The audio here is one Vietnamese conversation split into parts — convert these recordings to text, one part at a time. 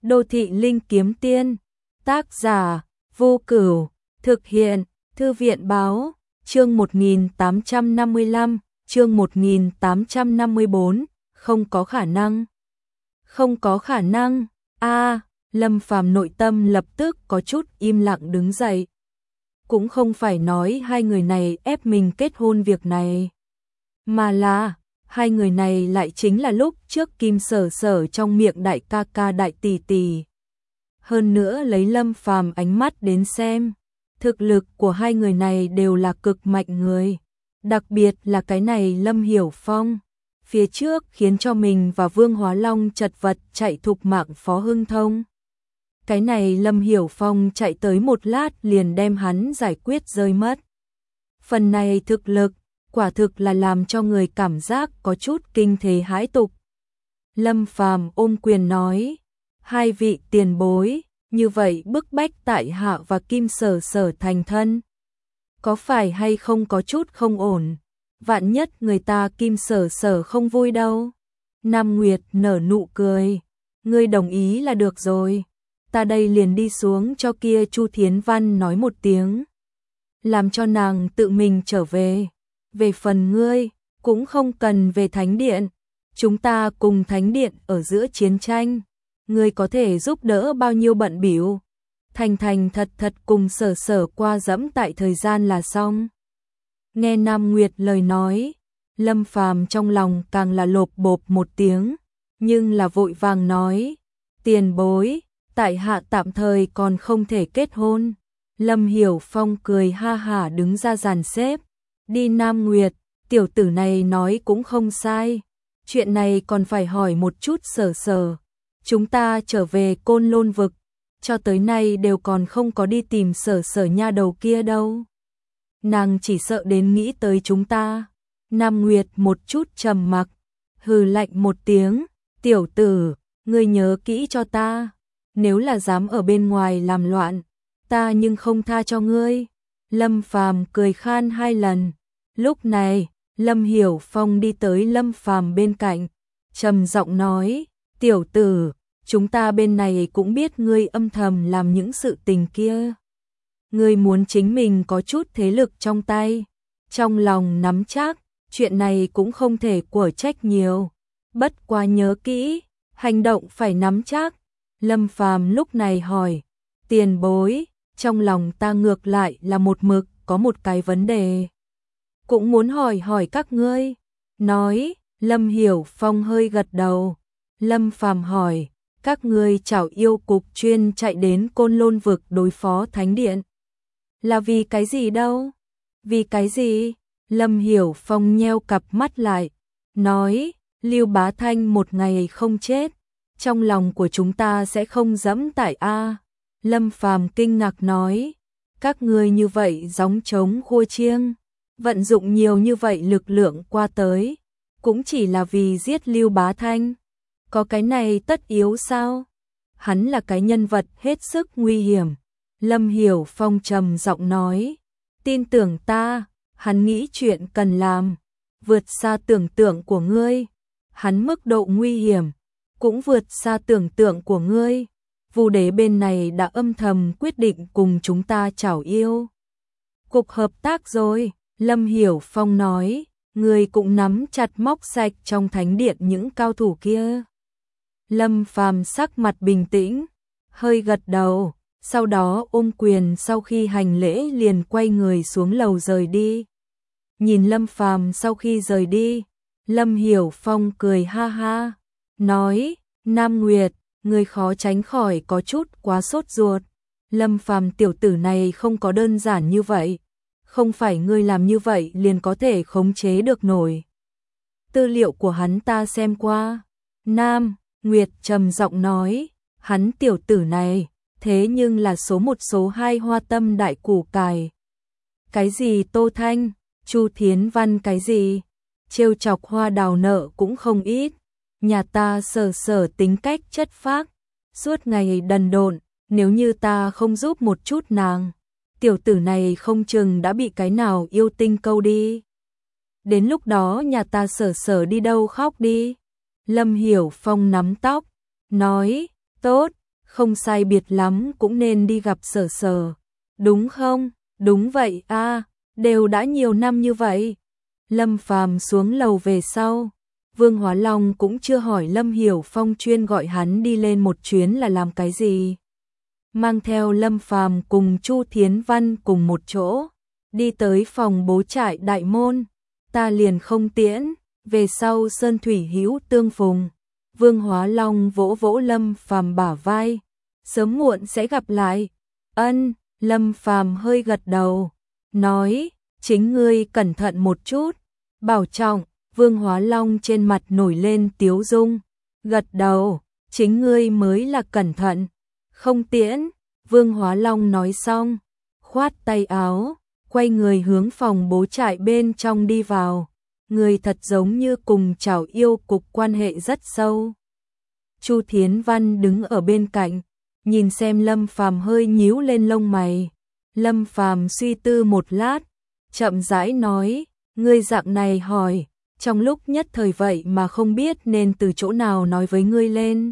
Đô thị linh kiếm tiên, tác giả, Vô Cửu, thực hiện, Thư viện báo, chương 1855, chương 1854, không có khả năng. Không có khả năng, Lâm Phàm nội tâm lập tức có chút im lặng đứng dậy. Cũng không phải nói hai người này ép mình kết hôn việc này, mà là hai người này lại chính là lúc trước Kim Sở Sở trong miệng đại ca ca đại tỷ tỷ. Hơn nữa lấy Lâm Phàm ánh mắt đến xem, thực lực của hai người này đều là cực mạnh người. Đặc biệt là cái này Lâm Hiểu Phong, phía trước khiến cho mình và Vương Hóa Long chật vật chạy thục mạng Phó Hưng Thông. Cái này Lâm Hiểu Phong chạy tới một lát liền đem hắn giải quyết rơi mất. Phần này thực lực, quả thực là làm cho người cảm giác có chút kinh thế hãi tục. Lâm Phàm ôm quyền nói, hai vị tiền bối, như vậy bức bách tại hạ và Kim Sở Sở thành thân. Có phải hay không có chút không ổn, vạn nhất người ta Kim Sở Sở không vui đâu. Nam Nguyệt nở nụ cười, ngươi đồng ý là được rồi. Ta đây liền đi xuống cho kia Chu Thiến Văn nói một tiếng, làm cho nàng tự mình trở về. Về phần ngươi, cũng không cần về Thánh Điện, chúng ta cùng Thánh Điện ở giữa chiến tranh, ngươi có thể giúp đỡ bao nhiêu bận bịu, thành thành thật thật cùng Sở Sở qua dẫm tại thời gian là xong. Nghe Nam Nguyệt lời nói, Lâm Phàm trong lòng càng là lộp bộp một tiếng, nhưng là vội vàng nói, tiền bối, tại hạ tạm thời còn không thể kết hôn. Lâm Hiểu Phong cười ha hả đứng ra dàn xếp, đi Nam Nguyệt, tiểu tử này nói cũng không sai, chuyện này còn phải hỏi một chút Sở Sở. Chúng ta trở về Côn Lôn vực, cho tới nay đều còn không có đi tìm Sở Sở nha đầu kia đâu. Nàng chỉ sợ đến nghĩ tới chúng ta. Nam Nguyệt một chút trầm mặc, hừ lạnh một tiếng, tiểu tử, ngươi nhớ kỹ cho ta, nếu là dám ở bên ngoài làm loạn, ta nhưng không tha cho ngươi. Lâm Phàm cười khan hai lần. Lúc này, Lâm Hiểu Phong đi tới Lâm Phàm bên cạnh, trầm giọng nói, tiểu tử, chúng ta bên này cũng biết ngươi âm thầm làm những sự tình kia. Ngươi muốn chính mình có chút thế lực trong tay, trong lòng nắm chắc, chuyện này cũng không thể của trách nhiều. Bất quá nhớ kỹ, hành động phải nắm chắc. Lâm Phàm lúc này hỏi, tiền bối, trong lòng ta ngược lại là một mực có một cái vấn đề, cũng muốn hỏi các ngươi. Nói, Lâm Hiểu Phong hơi gật đầu. Lâm Phàm hỏi, các ngươi Trảo Yêu Cục chuyên chạy đến Côn Lôn vực đối phó Thánh Điện, là vì cái gì đâu? Vì cái gì? Lâm Hiểu Phong nheo cặp mắt lại, nói, Lưu Bá Thanh một ngày không chết, trong lòng của chúng ta sẽ không dẫm tại a. Lâm Phàm kinh ngạc nói, các ngươi như vậy gióng trống khua chiêng, vận dụng nhiều như vậy lực lượng qua tới, cũng chỉ là vì giết Lưu Bá Thanh. Có cái này tất yếu sao? Hắn là cái nhân vật hết sức nguy hiểm. Lâm Hiểu Phong trầm giọng nói, tin tưởng ta, hắn nghĩ chuyện cần làm, vượt xa tưởng tượng của ngươi. Hắn mức độ nguy hiểm, cũng vượt xa tưởng tượng của ngươi. Vu Đế bên này đã âm thầm quyết định cùng chúng ta Trảo Yêu Cục hợp tác rồi. Lâm Hiểu Phong nói, ngươi cũng nắm chặt móc sạch trong Thánh Điện những cao thủ kia. Lâm Phàm sắc mặt bình tĩnh, hơi gật đầu, sau đó ôm quyền sau khi hành lễ liền quay người xuống lầu rời đi. Nhìn Lâm Phàm sau khi rời đi, Lâm Hiểu Phong cười ha ha, nói, Nam Nguyệt, ngươi khó tránh khỏi có chút quá sốt ruột. Lâm Phàm tiểu tử này không có đơn giản như vậy, không phải ngươi làm như vậy liền có thể khống chế được nổi. Tư liệu của hắn ta xem qua. Nam Nguyệt trầm giọng nói, hắn tiểu tử này, thế nhưng là số một số hai hoa tâm đại củ cải. Cái gì Tô Thanh, Chu Thiến Văn cái gì, trêu chọc Hoa Đào nợ cũng không ít. Nhà ta Sở Sở tính cách chất phác, suốt ngày đần độn, nếu như ta không giúp một chút nàng, tiểu tử này không chừng đã bị cái nào yêu tinh câu đi. Đến lúc đó nhà ta Sở Sở đi đâu khóc đi. Lâm Hiểu Phong nắm tóc, nói, tốt, không sai biệt lắm cũng nên đi gặp Sở Sở, đúng không? Đúng vậy a, đều đã nhiều năm như vậy. Lâm Phàm xuống lầu về sau, Vương Hóa Long cũng chưa hỏi Lâm Hiểu Phong chuyên gọi hắn đi lên một chuyến là làm cái gì. Mang theo Lâm Phàm cùng Chu Thiến Văn cùng một chỗ, đi tới phòng bố trại đại môn, ta liền không tiễn, về sau sơn thủy hữu tương phùng. Vương Hóa Long vỗ vỗ Lâm Phàm bả vai, sớm muộn sẽ gặp lại. Ân, Lâm Phàm hơi gật đầu, nói, chính ngươi cẩn thận một chút, bảo trọng. Vương Hóa Long trên mặt nổi lên tiếu dung, gật đầu, chính ngươi mới là cẩn thận, không tiễn. Vương Hóa Long nói xong, khoát tay áo, quay người hướng phòng bố trại bên trong đi vào, người thật giống như cùng Trảo Yêu Cục quan hệ rất sâu. Chu Thiến Văn đứng ở bên cạnh, nhìn xem Lâm Phàm hơi nhíu lên lông mày. Lâm Phàm suy tư một lát, chậm rãi nói, ngươi dạng này hỏi, trong lúc nhất thời vậy mà không biết nên từ chỗ nào nói với ngươi lên.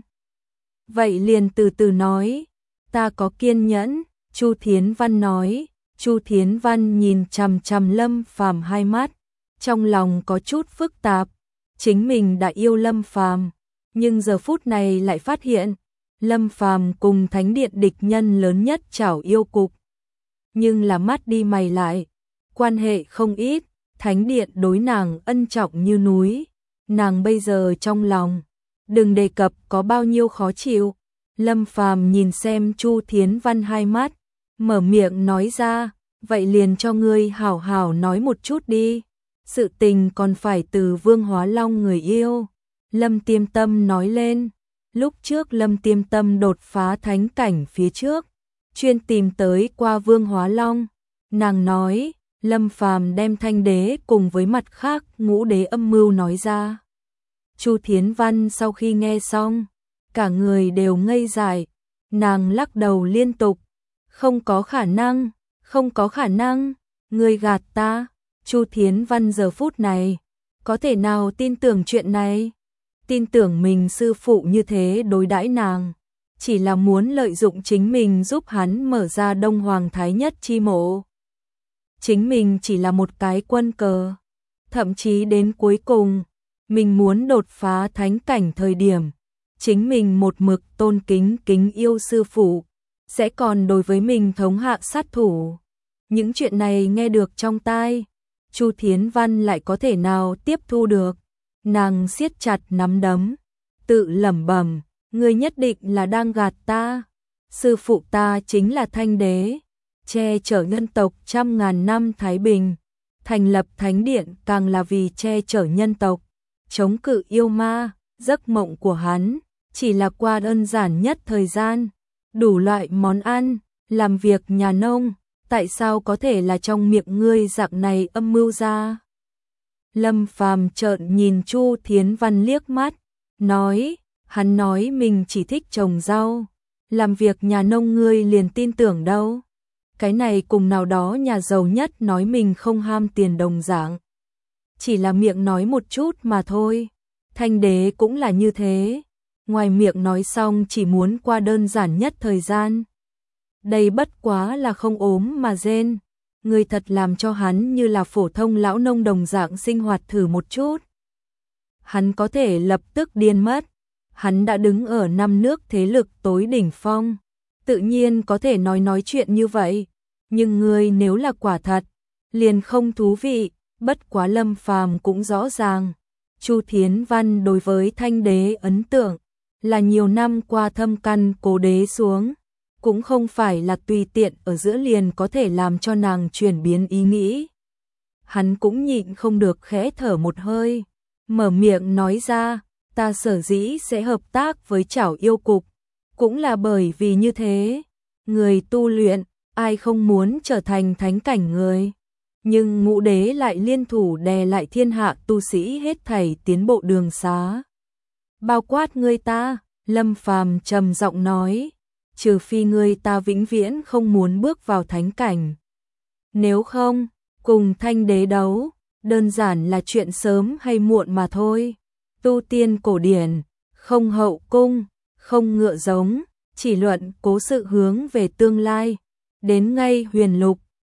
Vậy liền từ từ nói, ta có kiên nhẫn, Chu Thiến Văn nói. Chu Thiến Văn nhìn chằm chằm Lâm Phàm hai mắt, trong lòng có chút phức tạp, chính mình đã yêu Lâm Phàm, nhưng giờ phút này lại phát hiện, Lâm Phàm cùng Thánh Điện địch nhân lớn nhất Trảo Yêu Cục. Nhưng là mắt đi mày lại, quan hệ không ít, Thánh Điện đối nàng ân trọng như núi, nàng bây giờ trong lòng, đừng đề cập có bao nhiêu khó chịu. Lâm Phàm nhìn xem Chu Thiến Văn hai mắt, mở miệng nói ra, vậy liền cho ngươi hảo hảo nói một chút đi, sự tình còn phải từ Vương Hóa Long người yêu. Lâm Tiêm Tâm nói lên, lúc trước Lâm Tiêm Tâm đột phá thánh cảnh phía trước, chuyên tìm tới qua Vương Hóa Long, nàng nói, Lâm Phàm đem Thanh Đế cùng với mặt khác Ngũ Đế âm mưu nói ra. Chu Thiến Văn sau khi nghe xong, cả người đều ngây dại, nàng lắc đầu liên tục, không có khả năng, không có khả năng, ngươi gạt ta. Chu Thiến Văn giờ phút này, có thể nào tin tưởng chuyện này? Tin tưởng mình sư phụ như thế đối đãi nàng, chỉ là muốn lợi dụng chính mình giúp hắn mở ra Đông Hoàng Thái Nhất chi mộ. Chính mình chỉ là một cái quân cờ, thậm chí đến cuối cùng, mình muốn đột phá thánh cảnh thời điểm, chính mình một mực tôn kính yêu sư phụ, sẽ còn đối với mình thống hạ sát thủ. Những chuyện này nghe được trong tai, Chu Thiến Văn lại có thể nào tiếp thu được? Nàng siết chặt nắm đấm, tự lẩm bẩm, ngươi nhất định là đang gạt ta. Sư phụ ta chính là Thanh Đế, che chở nhân tộc trăm ngàn năm thái bình, thành lập Thánh Điện càng là vì che chở nhân tộc, chống cự yêu ma. Giấc mộng của hắn chỉ là qua đơn giản nhất thời gian, đủ loại món ăn, làm việc nhà nông, tại sao có thể là trong miệng ngươi dạng này âm mưu ra? Lâm Phàm trợn nhìn Chu Thiến Văn liếc mắt, nói, hắn nói mình chỉ thích trồng rau, làm việc nhà nông ngươi liền tin tưởng đâu. Cái này cùng nào đó nhà giàu nhất nói mình không ham tiền đồng dạng. Chỉ là miệng nói một chút mà thôi. Thanh Đế cũng là như thế, ngoài miệng nói xong chỉ muốn qua đơn giản nhất thời gian. Đây bất quá là không ốm mà rên, người thật làm cho hắn như là phổ thông lão nông đồng dạng sinh hoạt thử một chút. Hắn có thể lập tức điên mất, hắn đã đứng ở năm nước thế lực tối đỉnh phong, tự nhiên có thể nói chuyện như vậy, nhưng người nếu là quả thật, liền không thú vị. Bất quá Lâm Phàm cũng rõ ràng, Chu Thiến Văn đối với Thanh Đế ấn tượng là nhiều năm qua thâm căn cố đế xuống, cũng không phải là tùy tiện ở giữa liền có thể làm cho nàng chuyển biến ý nghĩ. Hắn cũng nhịn không được khẽ thở một hơi, mở miệng nói ra, ta sở dĩ sẽ hợp tác với Trảo Yêu Cục, cũng là bởi vì như thế, người tu luyện, ai không muốn trở thành thánh cảnh người. Nhưng Ngũ Đế lại liên thủ đè lại thiên hạ tu sĩ hết thảy tiến bộ đường xá. Bao quát ngươi ta, Lâm Phàm trầm giọng nói, trừ phi ngươi ta vĩnh viễn không muốn bước vào thánh cảnh. Nếu không, cùng Thanh Đế đấu, đơn giản là chuyện sớm hay muộn mà thôi. Tu tiên cổ điển, không hậu cung, không ngựa giống, chỉ luận cố sự hướng về tương lai. Đến ngay huyền lục,